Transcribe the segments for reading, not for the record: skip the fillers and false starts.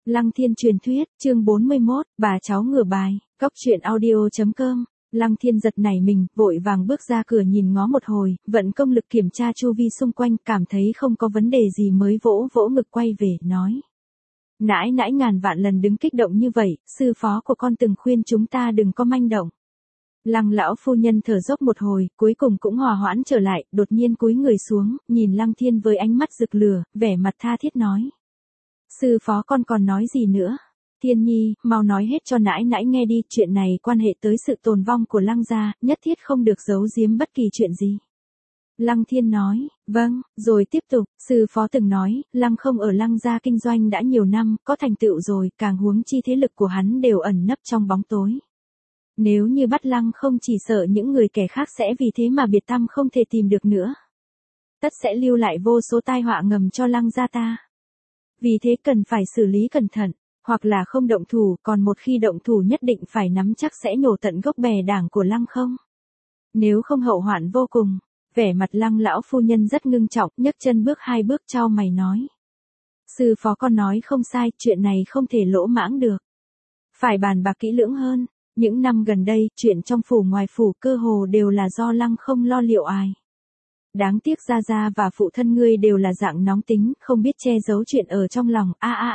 Lăng Thiên truyền thuyết, chương 41, bà cháu ngửa bài, Cóc truyện audio.com. Lăng Thiên giật nảy mình, vội vàng bước ra cửa nhìn ngó một hồi, vận công lực kiểm tra chu vi xung quanh, cảm thấy không có vấn đề gì mới vỗ vỗ ngực quay về, nói. Nãi nãi ngàn vạn lần đứng kích động như vậy, sư phó của con từng khuyên chúng ta đừng có manh động. Lăng lão phu nhân thở dốc một hồi, cuối cùng cũng hòa hoãn trở lại, đột nhiên cúi người xuống, nhìn Lăng Thiên với ánh mắt rực lửa, vẻ mặt tha thiết nói. Sư phó con còn nói gì nữa? Thiên Nhi, mau nói hết cho nãi nãi nghe đi, chuyện này quan hệ tới sự tồn vong của Lăng gia, nhất thiết không được giấu giếm bất kỳ chuyện gì. Lăng Thiên nói, vâng, rồi tiếp tục, sư phó từng nói, Lăng không ở Lăng gia kinh doanh đã nhiều năm, có thành tựu rồi, càng huống chi thế lực của hắn đều ẩn nấp trong bóng tối. Nếu như bắt Lăng không, chỉ sợ những người kẻ khác sẽ vì thế mà biệt tăm không thể tìm được nữa. Tất sẽ lưu lại vô số tai họa ngầm cho Lăng gia ta. Vì thế cần phải xử lý cẩn thận, hoặc là không động thủ, còn một khi động thủ nhất định phải nắm chắc sẽ nhổ tận gốc bè đảng của Lăng không. Nếu không hậu hoạn vô cùng. Vẻ mặt Lăng lão phu nhân rất ngưng trọng, nhấc chân bước 2 bước chau mày nói. Sư phó con nói không sai, chuyện này không thể lỗ mãng được. Phải bàn bạc kỹ lưỡng hơn. Những năm gần đây, chuyện trong phủ ngoài phủ cơ hồ đều là do Lăng không lo liệu ai. Đáng tiếc gia gia và phụ thân ngươi đều là dạng nóng tính, không biết che giấu chuyện ở trong lòng.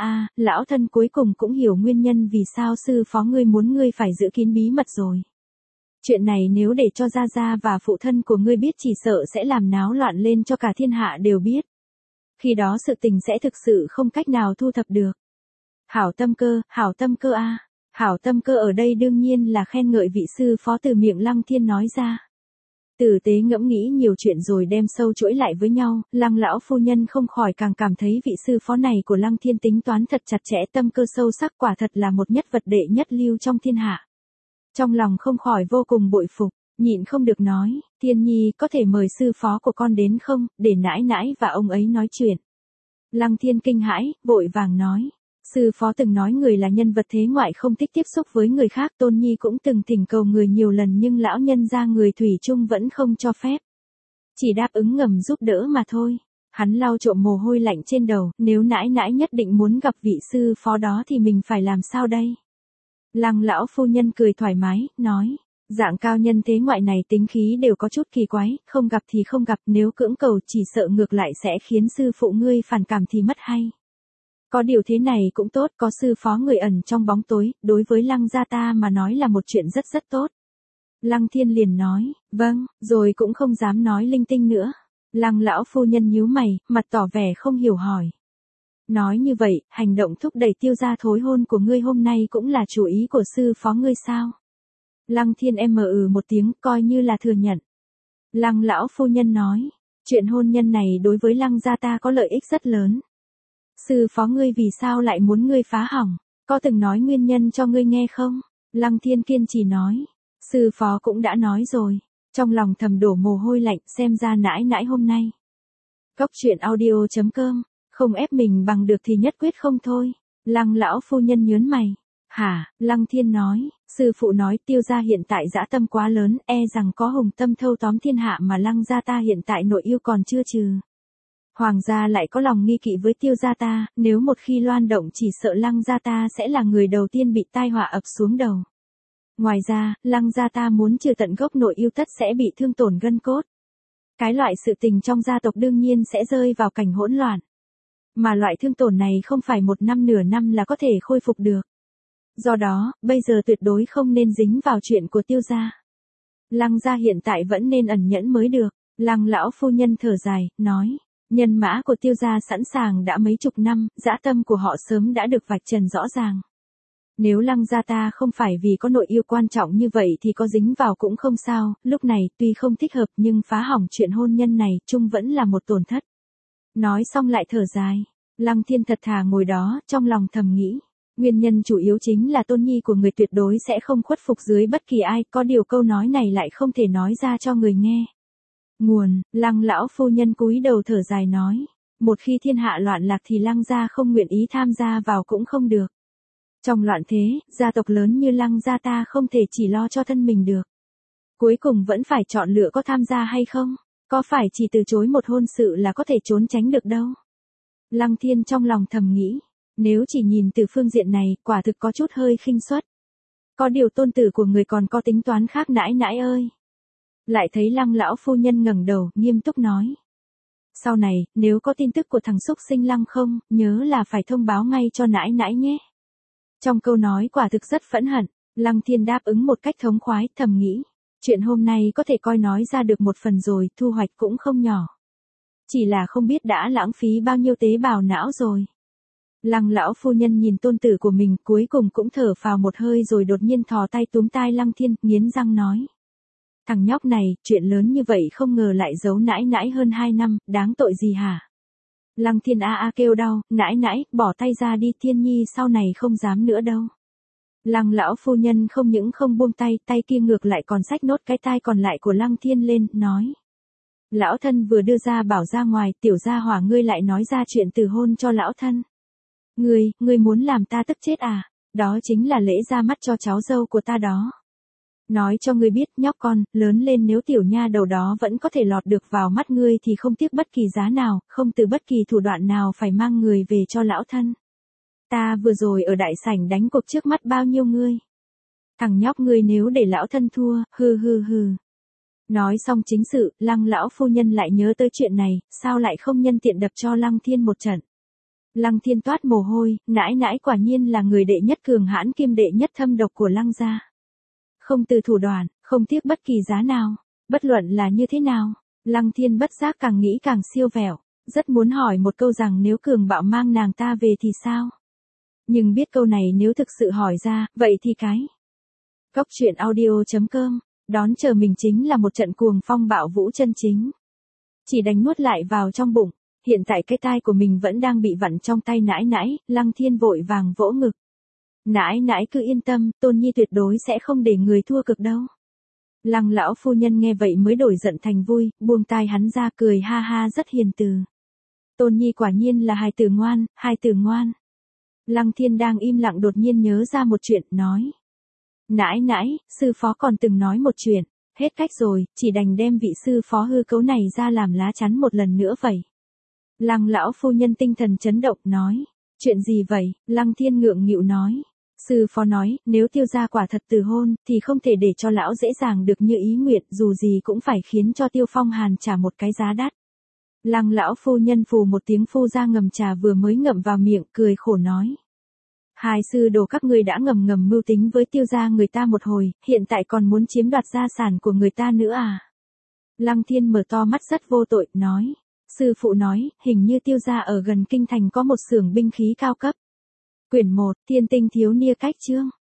Lão thân cuối cùng cũng hiểu nguyên nhân vì sao sư phó ngươi muốn ngươi phải giữ kín bí mật rồi. Chuyện này nếu để cho gia gia và phụ thân của ngươi biết chỉ sợ sẽ làm náo loạn lên cho cả thiên hạ đều biết. Khi đó sự tình sẽ thực sự không cách nào thu thập được. Hảo tâm cơ a. Hảo tâm cơ ở đây đương nhiên là khen ngợi vị sư phó từ miệng Lăng Thiên nói ra. Tử tế ngẫm nghĩ nhiều chuyện rồi đem sâu chuỗi lại với nhau, Lăng lão phu nhân không khỏi càng cảm thấy vị sư phó này của Lăng Thiên tính toán thật chặt chẽ, tâm cơ sâu sắc, quả thật là một nhất vật đệ nhất lưu trong thiên hạ. Trong lòng không khỏi vô cùng bội phục, nhịn không được nói, Thiên Nhi có thể mời sư phó của con đến không, để nãi nãi và ông ấy nói chuyện. Lăng Thiên kinh hãi, vội vàng nói. Sư phó từng nói người là nhân vật thế ngoại không thích tiếp xúc với người khác, Tôn Nhi cũng từng thỉnh cầu người nhiều lần nhưng lão nhân gia người thủy chung vẫn không cho phép. Chỉ đáp ứng ngầm giúp đỡ mà thôi. Hắn lau trộm mồ hôi lạnh trên đầu, nếu nãi nãi nhất định muốn gặp vị sư phó đó thì mình phải làm sao đây? Lăng lão phu nhân cười thoải mái, nói, dạng cao nhân thế ngoại này tính khí đều có chút kỳ quái, không gặp thì không gặp, nếu cưỡng cầu chỉ sợ ngược lại sẽ khiến sư phụ ngươi phản cảm thì mất hay. Có điều thế này cũng tốt, có sư phó người ẩn trong bóng tối, đối với Lăng gia ta mà nói là một chuyện rất rất tốt. Lăng Thiên liền nói, vâng, rồi cũng không dám nói linh tinh nữa. Lăng lão phu nhân nhíu mày, mặt tỏ vẻ không hiểu hỏi. Nói như vậy, hành động thúc đẩy Tiêu gia thối hôn của ngươi hôm nay cũng là chủ ý của sư phó ngươi sao? Lăng Thiên một tiếng, coi như là thừa nhận. Lăng lão phu nhân nói, chuyện hôn nhân này đối với Lăng gia ta có lợi ích rất lớn. Sư phó ngươi vì sao lại muốn ngươi phá hỏng? Có từng nói nguyên nhân cho ngươi nghe không? Lăng Thiên kiên trì nói. Sư phó cũng đã nói rồi. Trong lòng thầm đổ mồ hôi lạnh, xem ra nãi nãi hôm nay. Cóc truyện audio.com. Không ép mình bằng được thì nhất quyết không thôi. Lăng lão phu nhân nhớn mày. Hả? Lăng Thiên nói. Sư phụ nói Tiêu gia hiện tại dã tâm quá lớn, e rằng có hùng tâm thâu tóm thiên hạ mà Lăng gia ta hiện tại nội yêu còn chưa trừ. Hoàng gia lại có lòng nghi kỵ với Tiêu gia ta, nếu một khi loan động chỉ sợ Lăng gia ta sẽ là người đầu tiên bị tai họa ập xuống đầu. Ngoài ra, Lăng gia ta muốn trừ tận gốc nội yêu tất sẽ bị thương tổn gân cốt. Cái loại sự tình trong gia tộc đương nhiên sẽ rơi vào cảnh hỗn loạn. Mà loại thương tổn này không phải một năm nửa năm là có thể khôi phục được. Do đó, bây giờ tuyệt đối không nên dính vào chuyện của Tiêu gia. Lăng gia hiện tại vẫn nên ẩn nhẫn mới được. Lăng lão phu nhân thở dài, nói. Nhân mã của Tiêu gia sẵn sàng đã mấy chục năm, dã tâm của họ sớm đã được vạch trần rõ ràng. Nếu Lăng gia ta không phải vì có nội yêu quan trọng như vậy thì có dính vào cũng không sao, lúc này tuy không thích hợp nhưng phá hỏng chuyện hôn nhân này chung vẫn là một tổn thất. Nói xong lại thở dài, Lăng Thiên thật thà ngồi đó, trong lòng thầm nghĩ. Nguyên nhân chủ yếu chính là Tôn Nhi của người tuyệt đối sẽ không khuất phục dưới bất kỳ ai, có điều câu nói này lại không thể nói ra cho người nghe. Nguồn, Lăng lão phu nhân cúi đầu thở dài nói, một khi thiên hạ loạn lạc thì Lăng gia không nguyện ý tham gia vào cũng không được. Trong loạn thế, gia tộc lớn như Lăng gia ta không thể chỉ lo cho thân mình được. Cuối cùng vẫn phải chọn lựa có tham gia hay không, có phải chỉ từ chối một hôn sự là có thể trốn tránh được đâu. Lăng Thiên trong lòng thầm nghĩ, Nếu chỉ nhìn từ phương diện này, quả thực có chút hơi khinh suất. Có điều tôn tử của người còn có tính toán khác nãi nãi ơi. Lại thấy Lăng lão phu nhân ngẩng đầu, nghiêm túc nói. Sau này, nếu có tin tức của thằng xúc sinh Lăng không, nhớ là phải thông báo ngay cho nãi nãi nhé. Trong câu nói quả thực rất phẫn hận, Lăng Thiên đáp ứng một cách thống khoái, thầm nghĩ. Chuyện hôm nay có thể coi nói ra được một phần rồi, thu hoạch cũng không nhỏ. Chỉ là không biết đã lãng phí bao nhiêu tế bào não rồi. Lăng lão phu nhân nhìn tôn tử của mình, cuối cùng cũng thở phào một hơi rồi đột nhiên thò tay túm tai Lăng Thiên, nghiến răng nói. Thằng nhóc này, chuyện lớn như vậy không ngờ lại giấu nãi nãi hơn 2 năm, đáng tội gì hả? Lăng Thiên a kêu đau, nãi nãi, bỏ tay ra đi, Thiên Nhi sau này không dám nữa đâu. Lăng lão phu nhân không những không buông tay, tay kia ngược lại còn xách nốt cái tai còn lại của Lăng Thiên lên, nói. Lão thân vừa đưa ra bảo ra ngoài, tiểu gia hỏa ngươi lại nói ra chuyện từ hôn cho lão thân. Ngươi muốn làm ta tức chết à? Đó chính là lễ ra mắt cho cháu dâu của ta đó. Nói cho ngươi biết, nhóc con, lớn lên nếu tiểu nha đầu đó vẫn có thể lọt được vào mắt ngươi thì không tiếc bất kỳ giá nào, không từ bất kỳ thủ đoạn nào phải mang người về cho lão thân. Ta vừa rồi ở đại sảnh đánh cuộc trước mắt bao nhiêu ngươi. Thằng nhóc ngươi nếu để lão thân thua, hừ. Nói xong chính sự, Lăng lão phu nhân lại nhớ tới chuyện này, sao lại không nhân tiện đập cho Lăng Thiên một trận. Lăng Thiên toát mồ hôi, nãi nãi quả nhiên là người đệ nhất cường hãn kim đệ nhất thâm độc của Lăng gia. Không từ thủ đoạn, không tiếc bất kỳ giá nào, bất luận là như thế nào, Lăng Thiên bất giác càng nghĩ càng siêu vẹo, rất muốn hỏi một câu rằng nếu cường bạo mang nàng ta về thì sao? Nhưng biết câu này nếu thực sự hỏi ra, vậy thì cái. Góc truyện audio.com, đón chờ mình chính là một trận cuồng phong bạo vũ chân chính. Chỉ đánh nuốt lại vào trong bụng, hiện tại cái tai của mình vẫn đang bị vặn trong tay nãi nãi, Lăng Thiên vội vàng vỗ ngực. Nãi nãi cứ yên tâm, Tôn Nhi tuyệt đối sẽ không để người thua cực đâu. Lăng lão phu nhân nghe vậy mới đổi giận thành vui, buông tai hắn ra cười ha ha rất hiền từ. Tôn Nhi quả nhiên là hài tử ngoan. Lăng Thiên đang im lặng đột nhiên nhớ ra một chuyện, nói. Nãi nãi, sư phó còn từng nói một chuyện, hết cách rồi, chỉ đành đem vị sư phó hư cấu này ra làm lá chắn một lần nữa vậy. Lăng lão phu nhân tinh thần chấn động, nói. Chuyện gì vậy? Lăng Thiên ngượng nghịu nói. Sư phó nói, nếu tiêu gia quả thật từ hôn, thì không thể để cho lão dễ dàng được như ý nguyện, dù gì cũng phải khiến cho Tiêu Phong Hàn trả một cái giá đắt. Lăng lão phu nhân phù một tiếng phu ra ngầm trà vừa mới ngậm vào miệng, cười khổ nói. Hai sư đồ các ngươi đã ngầm mưu tính với Tiêu gia người ta một hồi, hiện tại còn muốn chiếm đoạt gia sản của người ta nữa à? Lăng Thiên mở to mắt rất vô tội, nói. Sư phụ nói, hình như Tiêu gia ở gần kinh thành có một xưởng binh khí cao cấp. Quyển 1, Thiên tinh thiếu nia cách chương.